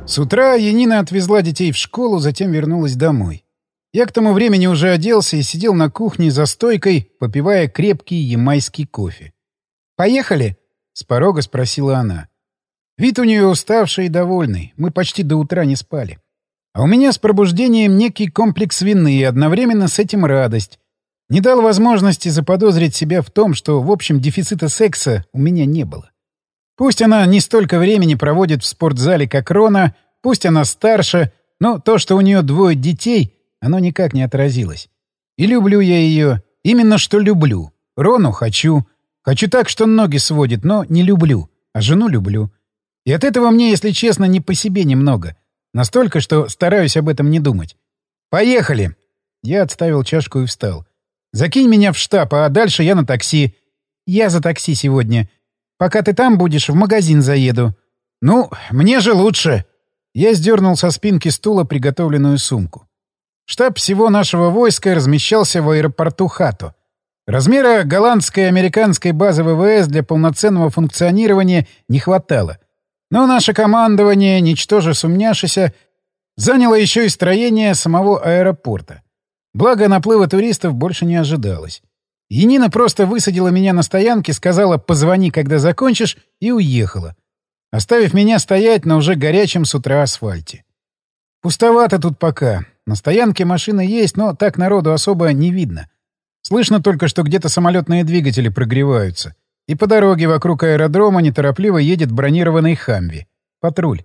С утра Янина отвезла детей в школу, затем вернулась домой. Я к тому времени уже оделся и сидел на кухне за стойкой, попивая крепкий ямайский кофе. «Поехали?» — с порога спросила она. Вид у нее уставший и довольный, мы почти до утра не спали. А у меня с пробуждением некий комплекс вины и одновременно с этим радость. Не дал возможности заподозрить себя в том, что, в общем, дефицита секса у меня не было. Пусть она не столько времени проводит в спортзале, как Рона, пусть она старше, но то, что у нее 2 детей, оно никак не отразилось. И люблю я ее, именно что люблю. Рону хочу. Хочу так, что ноги сводит, но не люблю. А жену люблю. И от этого мне, если честно, не по себе немного. Настолько, что стараюсь об этом не думать. «Поехали!» Я отставил чашку и встал. «Закинь меня в штаб, а дальше я на такси». «Я за такси сегодня. Пока ты там будешь, в магазин заеду». «Ну, мне же лучше!» Я сдернул со спинки стула приготовленную сумку. Штаб всего нашего войска размещался в аэропорту Хато. Размера голландской и американской базы ВВС для полноценного функционирования не хватало. Но наше командование, ничтоже сумняшися, заняло еще и строение самого аэропорта. Благо, наплыва туристов больше не ожидалось. Янина просто высадила меня на стоянке, сказала «позвони, когда закончишь», и уехала, оставив меня стоять на уже горячем с утра асфальте. Пустовато тут пока. На стоянке машины есть, но так народу особо не видно. Слышно только, что где-то самолетные двигатели прогреваются. И по дороге вокруг аэродрома неторопливо едет бронированный «Хамви». Патруль.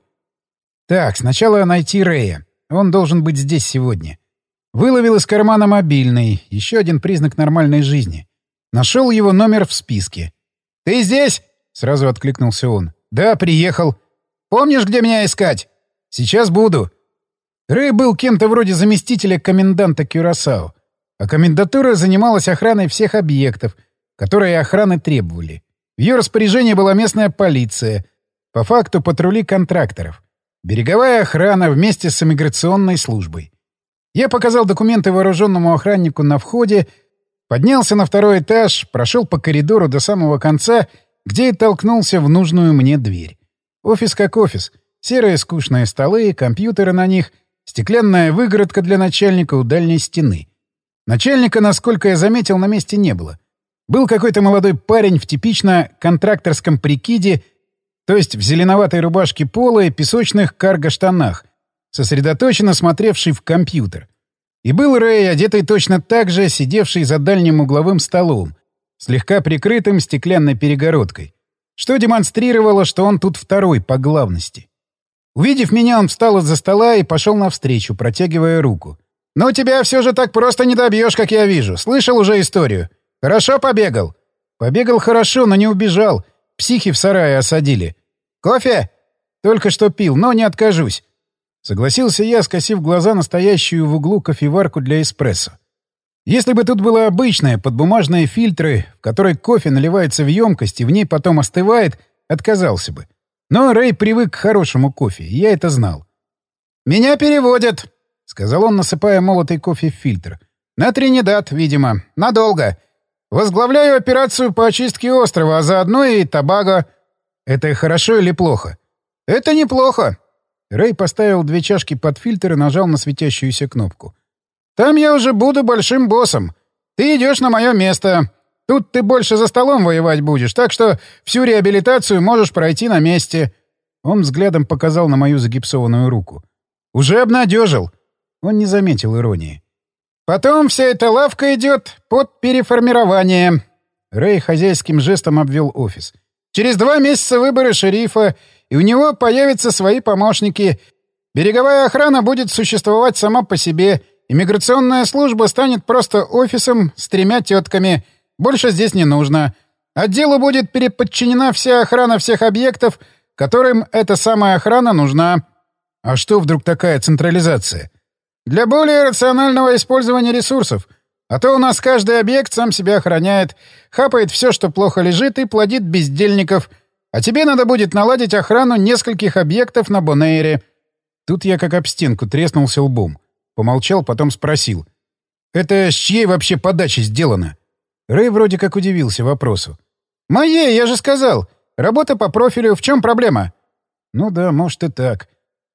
Так, сначала найти Рэя. Он должен быть здесь сегодня. Выловил из кармана мобильный. Еще один признак нормальной жизни. Нашел его номер в списке. «Ты здесь?» — сразу откликнулся он. «Да, приехал. Помнишь, где меня искать?» «Сейчас буду». Рэй был кем-то вроде заместителя коменданта Кюрасао, а комендатура занималась охраной всех объектов, которые охраны требовали. В ее распоряжении была местная полиция, по факту патрули контракторов, береговая охрана вместе с иммиграционной службой. Я показал документы вооруженному охраннику на входе, поднялся на 2-й этаж, прошел по коридору до самого конца, где и толкнулся в нужную мне дверь. Офис как офис. Серые скучные столы, компьютеры на них, стеклянная выгородка для начальника у дальней стены. Начальника, насколько я заметил, на месте не было. Был какой-то молодой парень в типично контракторском прикиде, то есть в зеленоватой рубашке пола и песочных карго-штанах, сосредоточенно смотревший в компьютер. И был Рэй, одетый точно так же, сидевший за дальним угловым столом, слегка прикрытым стеклянной перегородкой, что демонстрировало, что он тут второй по главности. Увидев меня, он встал из-за стола и пошел навстречу, протягивая руку. «Ну, тебя все же так просто не добьешь, как я вижу. Слышал уже историю. Хорошо побегал?» «Побегал хорошо, но не убежал. Психи в сарае осадили. Кофе?» «Только что пил, но не откажусь». Согласился я, скосив глаза на стоящую в углу кофеварку для эспрессо. Если бы тут было обычное, под бумажные фильтры, в которой кофе наливается в емкость и в ней потом остывает, отказался бы. Но Рэй привык к хорошему кофе, и я это знал. «Меня переводят», — сказал он, насыпая молотый кофе в фильтр. «На Тринидад, видимо. Надолго. Возглавляю операцию по очистке острова, а заодно и Тобаго». «Это хорошо или плохо?» «Это неплохо». Рэй поставил 2 чашки под фильтр и нажал на светящуюся кнопку. «Там я уже буду большим боссом. Ты идешь на мое место. Тут ты больше за столом воевать будешь, так что всю реабилитацию можешь пройти на месте». Он взглядом показал на мою загипсованную руку. «Уже обнадежил». Он не заметил иронии. «Потом вся эта лавка идет под переформирование». Рэй хозяйским жестом обвел офис. «Через 2 месяца выборы шерифа, и у него появятся свои помощники. Береговая охрана будет существовать сама по себе. Иммиграционная служба станет просто офисом с 3 тетками. Больше здесь не нужно. Отделу будет переподчинена вся охрана всех объектов, которым эта самая охрана нужна». «А что вдруг такая централизация?» «Для более рационального использования ресурсов. А то у нас каждый объект сам себя охраняет, хапает все, что плохо лежит, и плодит бездельников. А тебе надо будет наладить охрану нескольких объектов на Бонэйре». Тут я как об стенку треснулся лбом. Помолчал, потом спросил. «Это с чьей вообще подачи сделано?» Рэй вроде как удивился вопросу. «Моей, я же сказал. Работа по профилю. В чем проблема?» «Ну да, может и так.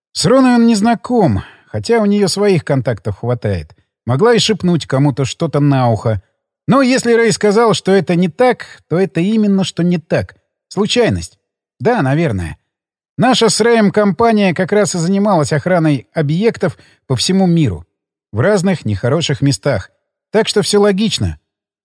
С Роной он не знаком, хотя у нее своих контактов хватает. Могла и шепнуть кому-то что-то на ухо. Но если Рэй сказал, что это не так, то это именно что не так. Случайность. Да, наверное. Наша с Рэем компания как раз и занималась охраной объектов по всему миру. В разных нехороших местах. Так что все логично.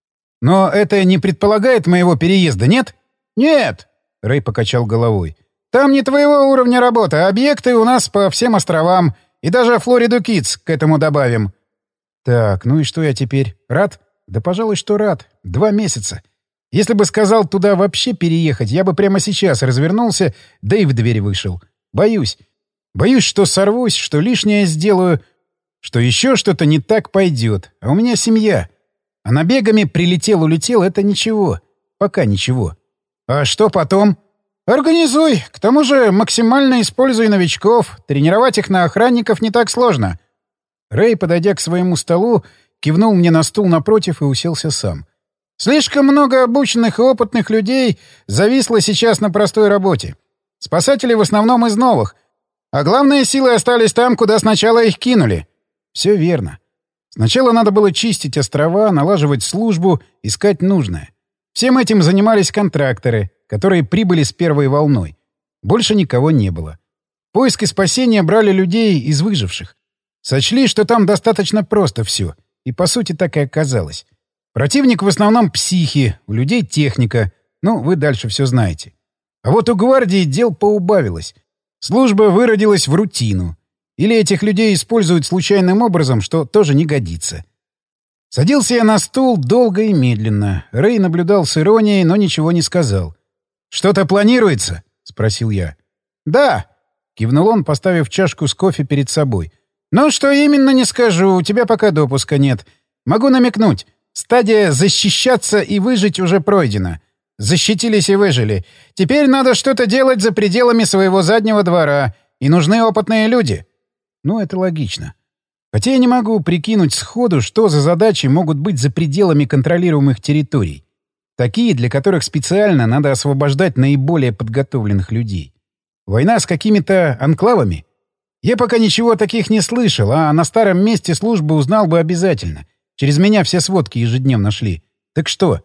Но это не предполагает моего переезда, нет? Нет, Рэй покачал головой. Там не твоего уровня работы, а объекты у нас по всем островам. И даже Флориду Кидс к этому добавим. Так, ну и что я теперь? Рад? Да, пожалуй, что рад. 2 месяца. Если бы сказал туда вообще переехать, я бы прямо сейчас развернулся, да и в дверь вышел. Боюсь. Боюсь, что сорвусь, что лишнее сделаю, что еще что-то не так пойдет. А у меня семья. А набегами прилетел-улетел — это ничего. Пока ничего. А что потом? Организуй. К тому же максимально используй новичков. Тренировать их на охранников не так сложно. Рэй, подойдя к своему столу, кивнул мне на стул напротив и уселся сам. Слишком много обученных и опытных людей зависло сейчас на простой работе. Спасатели в основном из новых. А главные силы остались там, куда сначала их кинули. Все верно. Сначала надо было чистить острова, налаживать службу, искать нужное. Всем этим занимались контракторы, которые прибыли с первой волной. Больше никого не было. Поиск и спасение брали людей из выживших. Сочли, что там достаточно просто все. И по сути так и оказалось. Противник в основном психи, у людей техника. Ну, вы дальше все знаете. А вот у гвардии дел поубавилось. Служба выродилась в рутину. Или этих людей используют случайным образом, что тоже не годится. Садился я на стул долго и медленно. Рэй наблюдал с иронией, но ничего не сказал. «Что-то планируется?» — спросил я. «Да», — кивнул он, поставив чашку с кофе перед собой. «Но что именно, не скажу, у тебя пока допуска нет. Могу намекнуть. Стадия «защищаться и выжить» уже пройдена. Защитились и выжили. Теперь надо что-то делать за пределами своего заднего двора. И нужны опытные люди». Ну, это логично. Хотя я не могу прикинуть сходу, что за задачи могут быть за пределами контролируемых территорий. Такие, для которых специально надо освобождать наиболее подготовленных людей. Война с какими-то анклавами? Я пока ничего таких не слышал, а на старом месте службы узнал бы обязательно. Через меня все сводки ежедневно шли. Так что?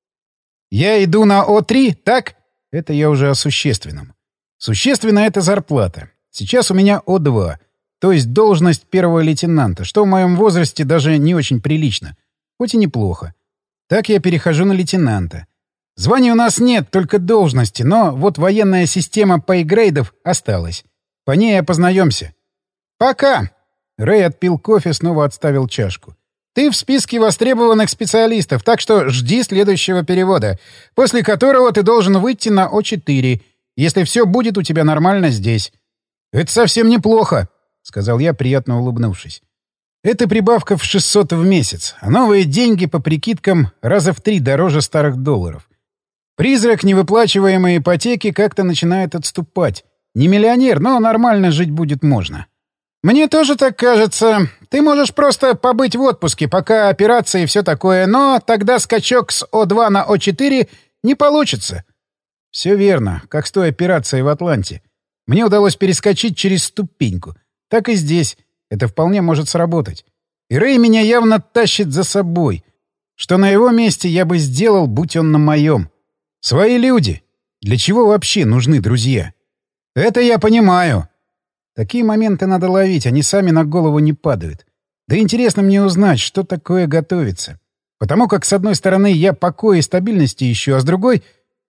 Я иду на О3, так? Это я уже о существенном. Существенно — это зарплата. Сейчас у меня О2, то есть должность первого лейтенанта, что в моем возрасте даже не очень прилично, хоть и неплохо. Так я перехожу на лейтенанта. Звания у нас нет, только должности, но вот военная система пейгрейдов осталась. По ней опознаемся. Пока. Рэй отпил кофе, снова отставил чашку. Ты в списке востребованных специалистов, так что жди следующего перевода, после которого ты должен выйти на О4, если все будет у тебя нормально здесь. Это совсем неплохо, — сказал я, приятно улыбнувшись. Это прибавка в 600 в месяц, а новые деньги, по прикидкам, раза в 3 дороже старых долларов. Призрак невыплачиваемой ипотеки как-то начинает отступать. Не миллионер, но нормально жить будет можно. Мне тоже так кажется. Ты можешь просто побыть в отпуске, пока операция и все такое, но тогда скачок с О2 на О4 не получится. Все верно, как с той операцией в Атланте. Мне удалось перескочить через ступеньку. Так и здесь. Это вполне может сработать. И Рэй меня явно тащит за собой. Что на его месте я бы сделал, будь он на моем. Свои люди. Для чего вообще нужны друзья? Это я понимаю. Такие моменты надо ловить, они сами на голову не падают. Да интересно мне узнать, что такое готовится. Потому как, с одной стороны, я покоя и стабильности ищу, а с другой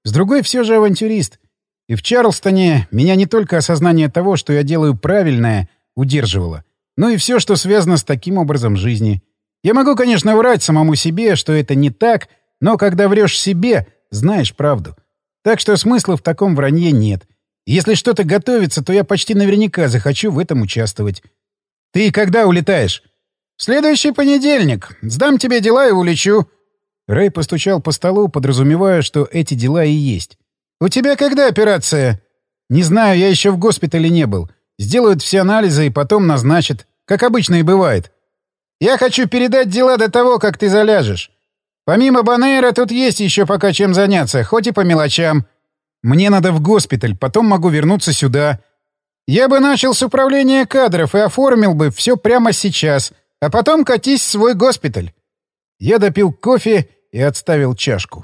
все же авантюрист. И в Чарльстоне меня не только осознание того, что я делаю правильное, удерживало, но и все, что связано с таким образом жизни. Я могу, конечно, врать самому себе, что это не так, но когда врешь себе, знаешь правду. Так что смысла в таком вранье нет. Если что-то готовится, то я почти наверняка захочу в этом участвовать. Ты когда улетаешь? В следующий понедельник. Сдам тебе дела и улечу. Рэй постучал по столу, подразумевая, что эти дела и есть. У тебя когда операция? Не знаю, я еще в госпитале не был. Сделают все анализы и потом назначат. Как обычно и бывает. Я хочу передать дела до того, как ты заляжешь. Помимо Банейра тут есть еще пока чем заняться, хоть и по мелочам. Мне надо в госпиталь, потом могу вернуться сюда. Я бы начал с управления кадров и оформил бы все прямо сейчас, а потом катись в свой госпиталь. Я допил кофе и отставил чашку.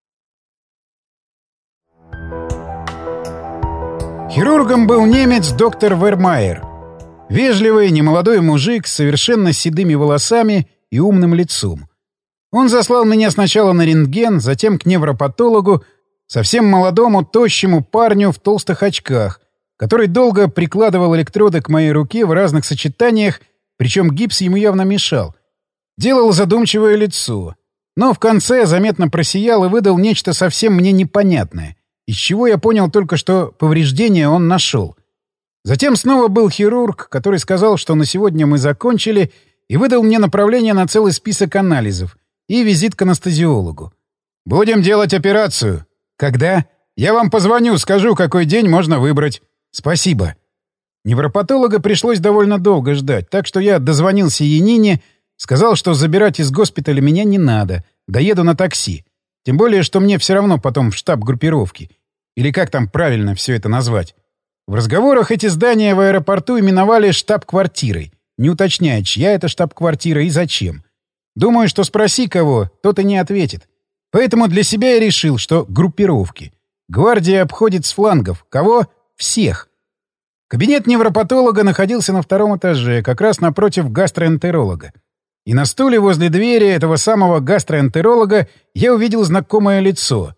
Хирургом был немец доктор Вермайер. Вежливый, немолодой мужик с совершенно седыми волосами и умным лицом. Он заслал меня сначала на рентген, затем к невропатологу, совсем молодому, тощему парню в толстых очках, который долго прикладывал электроды к моей руке в разных сочетаниях, причем гипс ему явно мешал. Делал задумчивое лицо, но в конце заметно просиял и выдал нечто совсем мне непонятное, из чего я понял только, что повреждения он нашел. Затем снова был хирург, который сказал, что на сегодня мы закончили, и выдал мне направление на целый список анализов и визит к анестезиологу. «Будем делать операцию». «Когда?» «Я вам позвоню, скажу, какой день можно выбрать». «Спасибо». Невропатолога пришлось довольно долго ждать, так что я дозвонился Янине, сказал, что забирать из госпиталя меня не надо, доеду на такси. Тем более, что мне все равно потом в штаб группировки. Или как там правильно все это назвать. В разговорах эти здания в аэропорту именовали штаб-квартирой, не уточняя, чья это штаб-квартира и зачем. Думаю, что спроси кого, тот и не ответит. Поэтому для себя я решил, что группировки. Гвардия обходит с флангов. Кого? Всех. Кабинет невропатолога находился на 2-м этаже, как раз напротив гастроэнтеролога. И на стуле возле двери этого самого гастроэнтеролога я увидел знакомое лицо.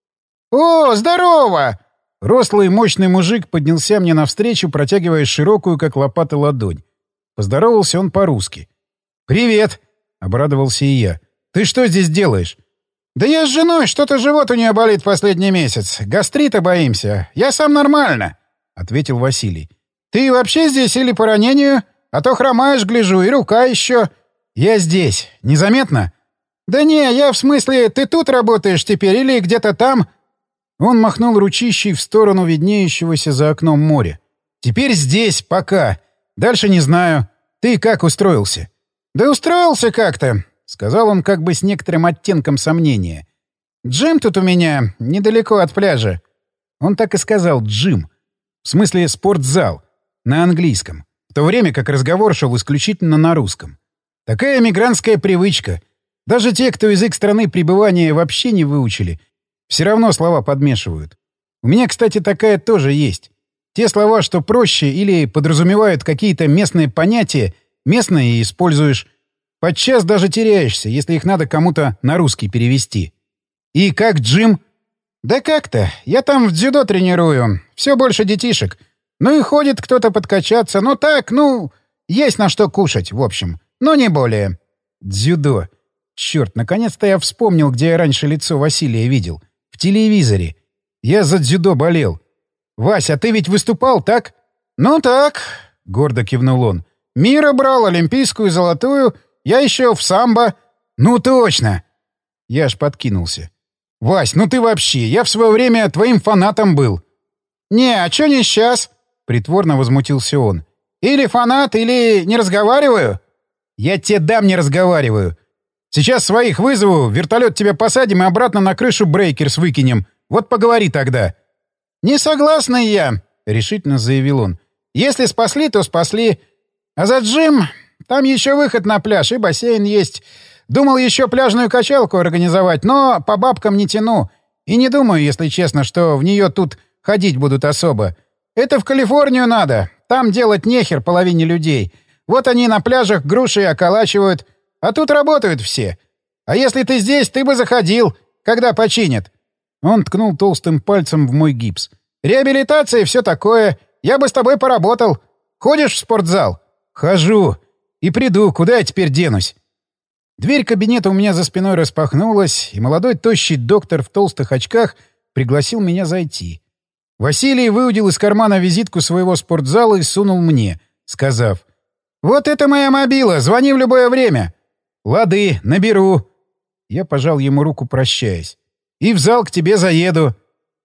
«О, здорово!» Рослый мощный мужик поднялся мне навстречу, протягивая широкую, как лопата, ладонь. Поздоровался он по-русски. «Привет!» — обрадовался и я. «Ты что здесь делаешь?» «Да я с женой, что-то живот у нее болит последний месяц. Гастрита боимся. Я сам нормально», — ответил Василий. «Ты вообще здесь или по ранению? А то хромаешь, гляжу, и рука еще». «Я здесь. Незаметно?» «Да не, я в смысле, ты тут работаешь теперь или где-то там?» Он махнул ручищей в сторону виднеющегося за окном моря. «Теперь здесь, пока. Дальше не знаю. Ты как устроился?» «Да устроился как-то», — сказал он как бы с некоторым оттенком сомнения. «Джим тут у меня, недалеко от пляжа». Он так и сказал «джим». В смысле спортзал. На английском. В то время как разговор шел исключительно на русском. Такая мигрантская привычка. Даже те, кто язык страны пребывания вообще не выучили, все равно слова подмешивают. У меня, кстати, такая тоже есть. Те слова, что проще или подразумевают какие-то местные понятия, местные и используешь. Подчас даже теряешься, если их надо кому-то на русский перевести. И как, Джим? Да как-то. Я там в дзюдо тренирую. Все больше детишек. Ну и ходит кто-то подкачаться. Ну так, есть на что кушать, в общем. Но не более. Дзюдо. Черт, наконец-то я вспомнил, где я раньше лицо Василия видел. В телевизоре. Я за дзюдо болел. «Вась, а ты ведь выступал, так?» «Ну так», — гордо кивнул он. «Мира брал, олимпийскую, золотую. Я еще в самбо». «Ну точно!» Я аж подкинулся. «Вась, ну ты вообще! Я в свое время твоим фанатом был!» «Не, а чё не сейчас?» — притворно возмутился он. «Или фанат, или не разговариваю?» «Я тебе дам не разговариваю. Сейчас своих вызову, вертолет тебя посадим и обратно на крышу Брейкерс выкинем. Вот поговори тогда». «Не согласна я», — решительно заявил он. «Если спасли, то спасли. А за Джим... Там еще выход на пляж и бассейн есть. Думал еще пляжную качалку организовать, но по бабкам не тяну. И не думаю, если честно, что в нее тут ходить будут особо. Это в Калифорнию надо. Там делать нехер половине людей. Вот они на пляжах груши околачивают, а тут работают все. А если ты здесь, ты бы заходил, когда починят». Он ткнул толстым пальцем в мой гипс. «Реабилитация и все такое. Я бы с тобой поработал. Ходишь в спортзал?» «Хожу. И приду. Куда я теперь денусь?» Дверь кабинета у меня за спиной распахнулась, и молодой тощий доктор в толстых очках пригласил меня зайти. Василий выудил из кармана визитку своего спортзала и сунул мне, сказав: «Вот это моя мобила. Звони в любое время». «Лады, наберу». Я пожал ему руку, прощаясь. «И в зал к тебе заеду».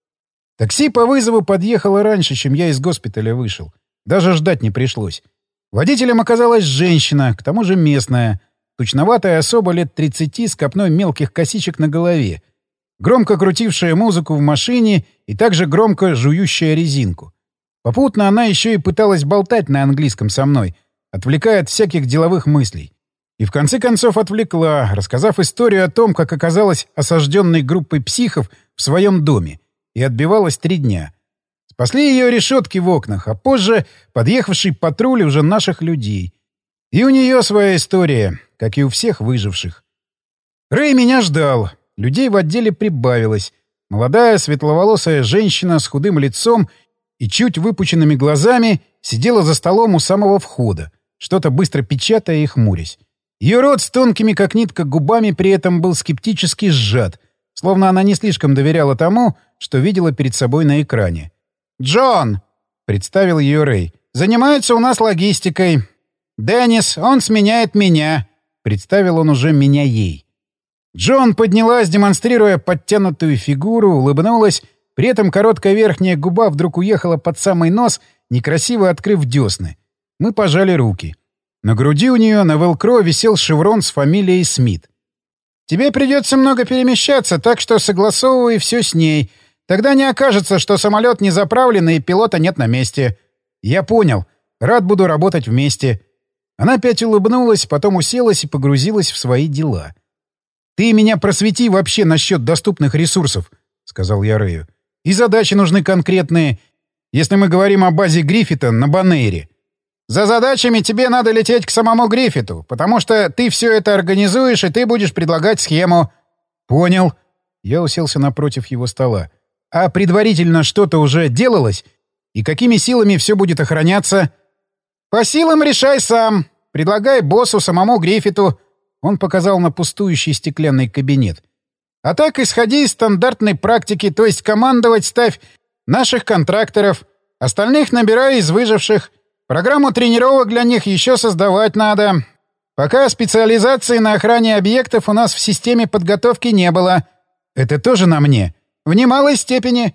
Такси по вызову подъехало раньше, чем я из госпиталя вышел. Даже ждать не пришлось. Водителем оказалась женщина, к тому же местная. Тучноватая особа лет 30 с копной мелких косичек на голове. Громко крутившая музыку в машине и также громко жующая резинку. Попутно она еще и пыталась болтать на английском со мной, отвлекая от всяких деловых мыслей. И в конце концов отвлекла, рассказав историю о том, как оказалась осажденной группой психов в своем доме и отбивалась 3 дня. Спасли ее решетки в окнах, а позже подъехавший патруль уже наших людей. И у нее своя история, как и у всех выживших. Рэй меня ждал. Людей в отделе прибавилось. Молодая светловолосая женщина с худым лицом и чуть выпученными глазами сидела за столом у самого входа, что-то быстро печатая и хмурясь. Ее рот с тонкими, как нитка, губами при этом был скептически сжат, словно она не слишком доверяла тому, что видела перед собой на экране. «Джон!» — представил ее Рэй. «Занимается у нас логистикой. Деннис, он сменяет меня!» — представил он уже меня ей. Джон поднялась, демонстрируя подтянутую фигуру, улыбнулась, при этом короткая верхняя губа вдруг уехала под самый нос, некрасиво открыв десны. Мы пожали руки. На груди у нее на велкро висел шеврон с фамилией Смит. «Тебе придется много перемещаться, так что согласовывай все с ней. Тогда не окажется, что самолет не заправлен и пилота нет на месте». «Я понял. Рад буду работать вместе». Она опять улыбнулась, потом уселась и погрузилась в свои дела. «Ты меня просвети вообще насчет доступных ресурсов», — сказал я Рэю. «И задачи нужны конкретные, если мы говорим о базе Гриффита на Бонэйре. За задачами тебе надо лететь к самому Гриффиту, потому что ты все это организуешь, и ты будешь предлагать схему». «Понял». Я уселся напротив его стола. «А предварительно что-то уже делалось? И какими силами все будет охраняться?» «По силам решай сам. Предлагай боссу, самому Гриффиту». Он показал на пустующий стеклянный кабинет. «А так исходи из стандартной практики, то есть командовать ставь наших контракторов, остальных набирай из выживших. Программу тренировок для них еще создавать надо. Пока специализации на охране объектов у нас в системе подготовки не было. Это тоже на мне? В немалой степени.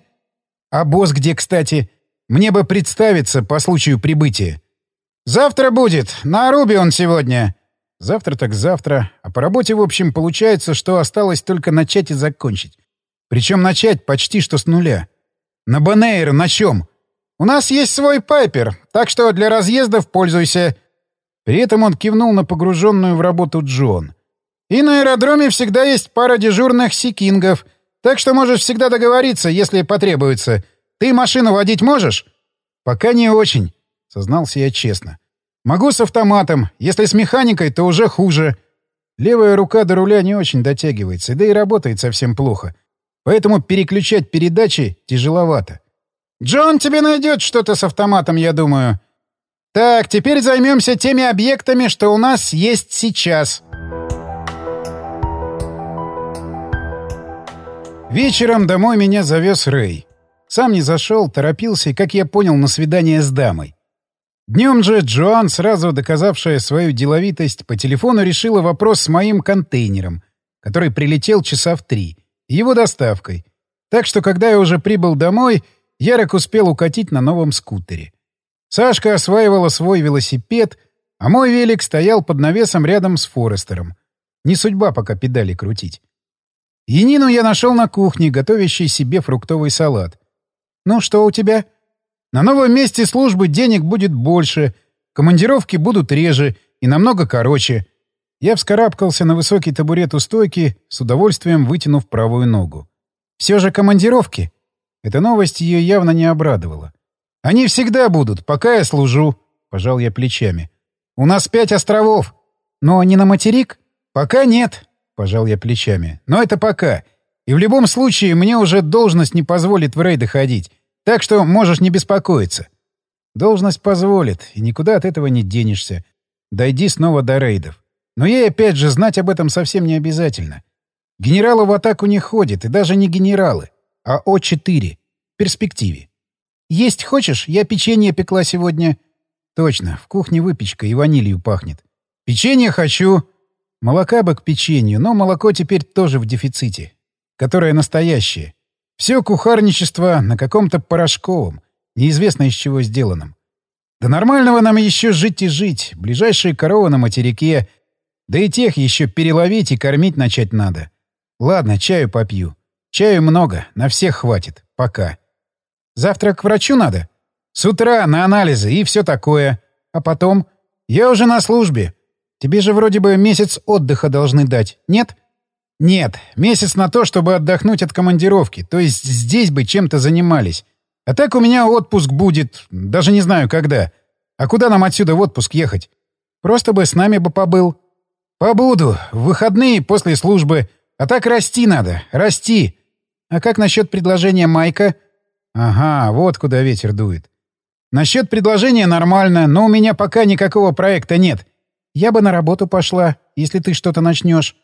А босс где, кстати? Мне бы представиться по случаю прибытия». «Завтра будет. На Арубе он сегодня». Завтра так завтра. А по работе, в общем, получается, что осталось только начать и закончить. Причем начать почти что с нуля. На Бонэйр на чем? «У нас есть свой Пайпер, так что для разъездов пользуйся». При этом он кивнул на погруженную в работу Джон. «И на аэродроме всегда есть пара дежурных сикингов, так что можешь всегда договориться, если потребуется. Ты машину водить можешь?» «Пока не очень», — сознался я честно. «Могу с автоматом. Если с механикой, то уже хуже. Левая рука до руля не очень дотягивается, да и работает совсем плохо. Поэтому переключать передачи тяжеловато». «Джон тебе найдет что-то с автоматом, я думаю. Так, теперь займемся теми объектами, что у нас есть сейчас». Вечером домой меня завез Рэй. Сам не зашел, торопился и, как я понял, на свидание с дамой. Днем же Джоан, сразу доказавшая свою деловитость, по телефону решила вопрос с моим контейнером, который прилетел часа в 3, и его доставкой. Так что, когда я уже прибыл домой, Ярик успел укатить на новом скутере. Сашка осваивала свой велосипед, а мой велик стоял под навесом рядом с Форестером. Не судьба пока педали крутить. Янину я нашел на кухне, готовящей себе фруктовый салат. «Ну, что у тебя?» «На новом месте службы денег будет больше, командировки будут реже и намного короче». Я вскарабкался на высокий табурет у стойки, с удовольствием вытянув правую ногу. «Все же командировки?» Эта новость ее явно не обрадовала. «Они всегда будут, пока я служу», — пожал я плечами. «У нас 5 островов. Но не на материк?» «Пока нет», — пожал я плечами. «Но это пока. И в любом случае мне уже должность не позволит в рейды ходить. Так что можешь не беспокоиться». «Должность позволит, и никуда от этого не денешься. Дойди снова до рейдов. Но ей, опять же, знать об этом совсем не обязательно. Генералы в атаку не ходят, и даже не генералы, а О4. В перспективе. Есть хочешь? Я печенье пекла сегодня». «Точно, в кухне выпечка и ванилью пахнет». «Печенье хочу». Молока бы к печенью, но молоко теперь тоже в дефиците. Которое настоящее. Все кухарничество на каком-то порошковом, неизвестно из чего сделанном. До нормального нам еще жить и жить. Ближайшие коровы на материке. Да и тех еще переловить и кормить начать надо. Ладно, чаю попью. Чаю много, на всех хватит. Пока. Завтра к врачу надо? С утра на анализы и все такое. А потом? Я уже на службе. Тебе же вроде бы месяц отдыха должны дать, нет? Нет, месяц на то, чтобы отдохнуть от командировки. То есть здесь бы чем-то занимались. А так у меня отпуск будет, даже не знаю когда. А куда нам отсюда в отпуск ехать? Просто бы с нами бы побыл. Побуду. В выходные после службы. А так расти надо. Расти. А как насчет предложения Майка? Ага, вот куда ветер дует. Насчет предложения нормально, но у меня пока никакого проекта нет. Я бы на работу пошла, если ты что-то начнешь.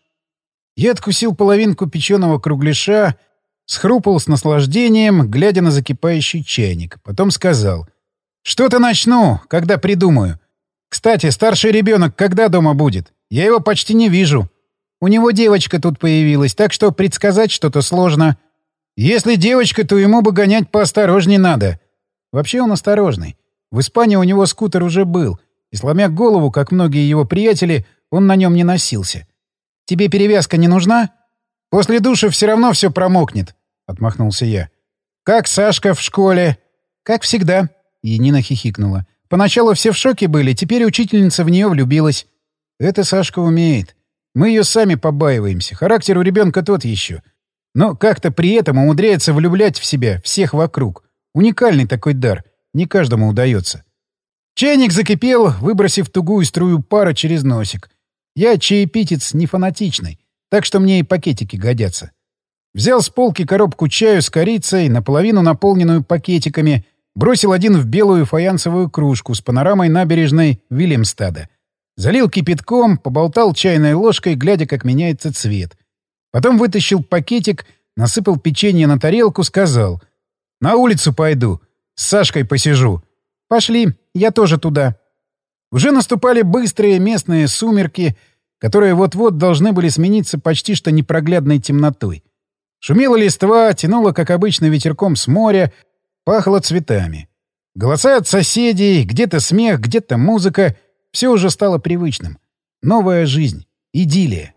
Я откусил половинку печеного кругляша, схрупал с наслаждением, глядя на закипающий чайник. Потом сказал. Что-то начну, когда придумаю. Кстати, старший ребенок когда дома будет? Я его почти не вижу. У него девочка тут появилась, так что предсказать что-то сложно. Если девочка, то ему бы гонять поосторожней надо. Вообще он осторожный. В Испании у него скутер уже был, и, сломя голову, как многие его приятели, он на нем не носился. «Тебе перевязка не нужна?» «После душа все равно все промокнет», — отмахнулся я. «Как Сашка в школе?» «Как всегда», — Янина хихикнула. «Поначалу все в шоке были, теперь учительница в нее влюбилась». «Это Сашка умеет. Мы ее сами побаиваемся. Характер у ребенка тот еще. Но как-то при этом умудряется влюблять в себя всех вокруг. Уникальный такой дар. Не каждому удается». Чайник закипел, выбросив тугую струю пара через носик. Я чаепитец не фанатичный, так что мне и пакетики годятся. Взял с полки коробку чаю с корицей, наполовину наполненную пакетиками, бросил один в белую фаянсовую кружку с панорамой набережной Вильямстада. Залил кипятком, поболтал чайной ложкой, глядя, как меняется цвет. Потом вытащил пакетик, насыпал печенье на тарелку, сказал: «На улицу пойду, с Сашкой посижу». «Пошли, я тоже туда». Уже наступали быстрые местные сумерки, которые вот-вот должны были смениться почти что непроглядной темнотой. Шумела листва, тянуло, как обычно, ветерком с моря, пахло цветами. Голоса от соседей, где-то смех, где-то музыка — все уже стало привычным. Новая жизнь, идиллия.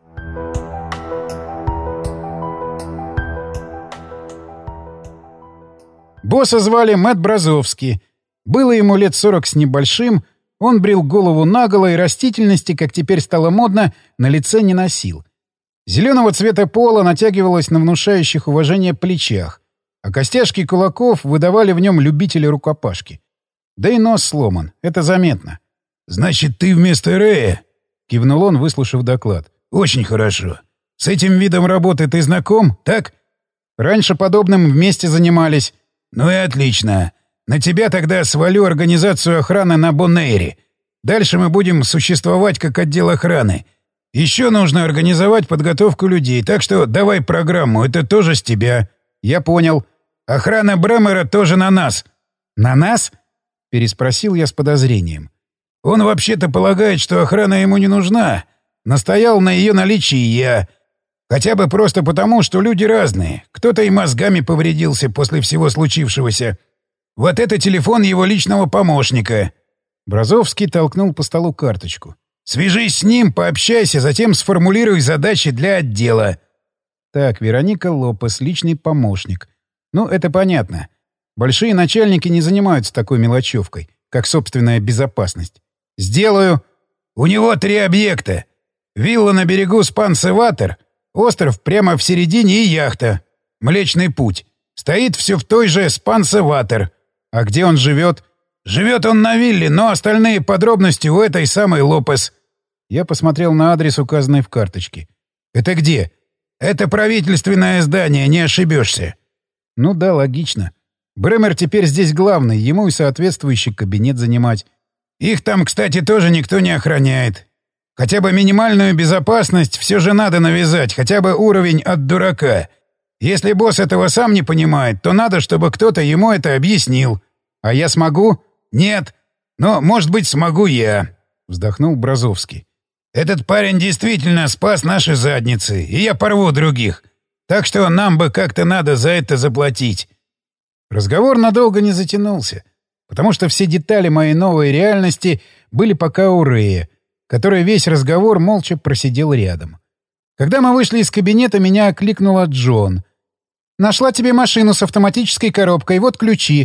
Босса звали Мэтт Бразовский. Было ему лет 40 с небольшим, он брил голову наголо и растительности, как теперь стало модно, на лице не носил. Зеленого цвета пола натягивалось на внушающих уважение плечах, а костяшки кулаков выдавали в нем любителя рукопашки. Да и нос сломан, это заметно. «Значит, ты вместо Рэя?» — кивнул он, выслушав доклад. «Очень хорошо. С этим видом работы ты знаком, так?» «Раньше подобным вместе занимались». «Ну и отлично. На тебя тогда свалю организацию охраны на Бонэйре. Дальше мы будем существовать как отдел охраны. Еще нужно организовать подготовку людей, так что давай программу, это тоже с тебя». «Я понял. Охрана Брэмера тоже на нас». «На нас?» — переспросил я с подозрением. «Он вообще-то полагает, что охрана ему не нужна. Настоял на ее наличии я. Хотя бы просто потому, что люди разные. Кто-то и мозгами повредился после всего случившегося. Вот это телефон его личного помощника». Бразовский толкнул по столу карточку. «Свяжись с ним, пообщайся, затем сформулируй задачи для отдела». Так, Вероника Лопес, личный помощник. Ну, это понятно. Большие начальники не занимаются такой мелочевкой, как собственная безопасность. «Сделаю». «У него 3 объекта. Вилла на берегу Спансеватер, остров прямо в середине и яхта. Млечный путь. Стоит все в той же Спансеватер». «А где он живет?» «Живет он на вилле, но остальные подробности у этой самой Лопес». Я посмотрел на адрес, указанный в карточке. «Это где?» «Это правительственное здание, не ошибешься». «Ну да, логично. Брэмер теперь здесь главный, ему и соответствующий кабинет занимать». «Их там, кстати, тоже никто не охраняет. Хотя бы минимальную безопасность все же надо навязать, хотя бы уровень от дурака. Если босс этого сам не понимает, то надо, чтобы кто-то ему это объяснил». «А я смогу?» «Нет. Но, может быть, смогу я», — вздохнул Бразовский. «Этот парень действительно спас наши задницы, и я порву других. Так что нам бы как-то надо за это заплатить». Разговор надолго не затянулся, потому что все детали моей новой реальности были пока у Рэя, который весь разговор молча просидел рядом. Когда мы вышли из кабинета, меня окликнула Джон. «Нашла тебе машину с автоматической коробкой, вот ключи».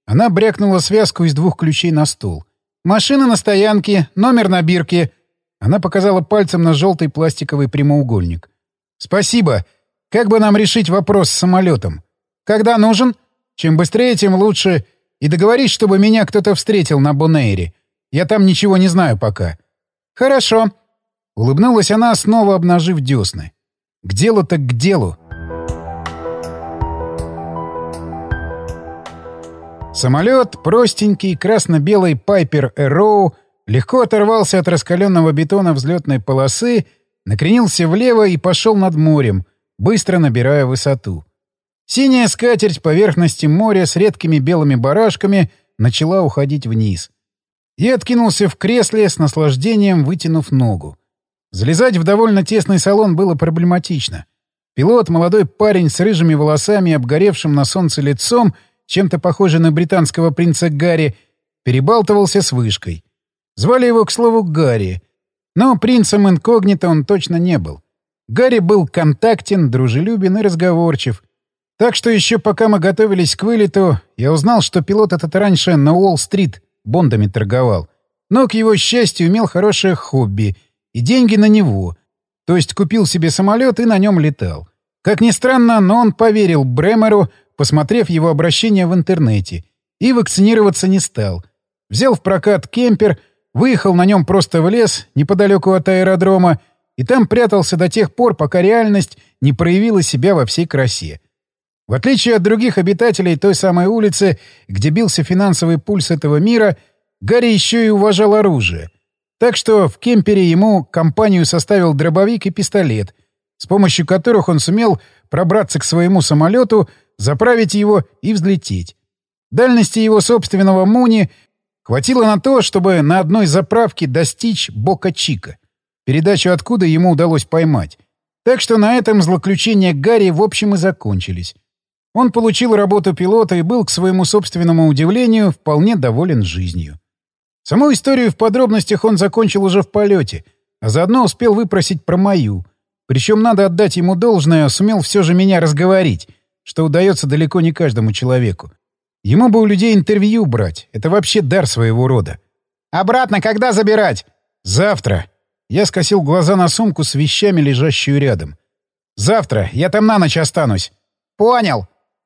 Она брякнула связку из 2 ключей на стол. «Машина на стоянке, номер на бирке». Она показала пальцем на желтый пластиковый прямоугольник. «Спасибо. Как бы нам решить вопрос с самолетом? Когда нужен? Чем быстрее, тем лучше. И договорись, чтобы меня кто-то встретил на Бонэйре. Я там ничего не знаю пока». «Хорошо». Улыбнулась она, снова обнажив десны. «К делу так к делу». Самолет, простенький, красно-белый Пайпер Arrow, легко оторвался от раскаленного бетона взлетной полосы, накренился влево и пошел над морем, быстро набирая высоту. Синяя скатерть поверхности моря с редкими белыми барашками начала уходить вниз. Я откинулся в кресле, с наслаждением вытянув ногу. Залезать в довольно тесный салон было проблематично. Пилот, молодой парень с рыжими волосами и обгоревшим на солнце лицом, чем-то похожий на британского принца Гарри, перебалтывался с вышкой. Звали его, к слову, Гарри. Но принцем инкогнито он точно не был. Гарри был контактен, дружелюбен и разговорчив. Так что еще пока мы готовились к вылету, я узнал, что пилот этот раньше на Уолл-стрит бондами торговал. Но, к его счастью, имел хорошее хобби, и деньги на него. То есть купил себе самолет и на нем летал. Как ни странно, но он поверил Бремеру, посмотрев его обращение в интернете, и вакцинироваться не стал. Взял в прокат кемпер, выехал на нем просто в лес, неподалеку от аэродрома, и там прятался до тех пор, пока реальность не проявила себя во всей красе. В отличие от других обитателей той самой улицы, где бился финансовый пульс этого мира, Гарри еще и уважал оружие. Так что в кемпере ему компанию составил дробовик и пистолет, с помощью которых он сумел пробраться к своему самолету, заправить его и взлететь. Дальности его собственного Муни хватило на то, чтобы на одной заправке достичь Бока-Чика, передачу откуда ему удалось поймать. Так что на этом злоключения Гарри в общем и закончились. Он получил работу пилота и был, к своему собственному удивлению, вполне доволен жизнью. Саму историю в подробностях он закончил уже в полете, а заодно успел выпросить про мою. Причем, надо отдать ему должное, сумел все же меня разговорить, что удается далеко не каждому человеку. Ему бы у людей интервью брать. Это вообще дар своего рода. «Обратно когда забирать?» «Завтра». Я скосил глаза на сумку с вещами, лежащую рядом. «Завтра. Я там на ночь останусь». «Понял».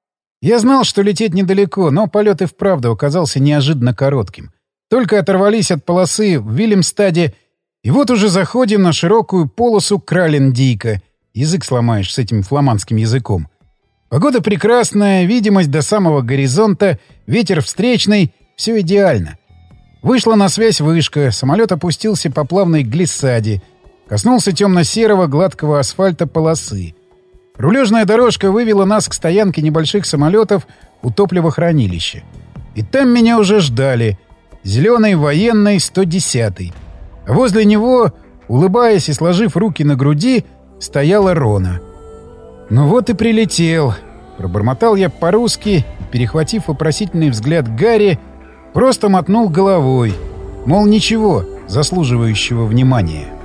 Я знал, что лететь недалеко, но полет и вправду оказался неожиданно коротким. Только оторвались от полосы в Вильямстаде, и вот уже заходим на широкую полосу Кралендийка. Язык сломаешь с этим фламандским языком. Погода прекрасная, видимость до самого горизонта, ветер встречный — все идеально. Вышла на связь вышка, самолет опустился по плавной глиссаде, коснулся темно-серого гладкого асфальта полосы. Рулежная дорожка вывела нас к стоянке небольших самолетов у топливохранилища. И там меня уже ждали. Зеленый военный 110-й. А возле него, улыбаясь и сложив руки на груди, стояла Рона. «Ну вот и прилетел», — пробормотал я по-русски, и, перехватив вопросительный взгляд Гарри, просто мотнул головой, мол, ничего заслуживающего внимания.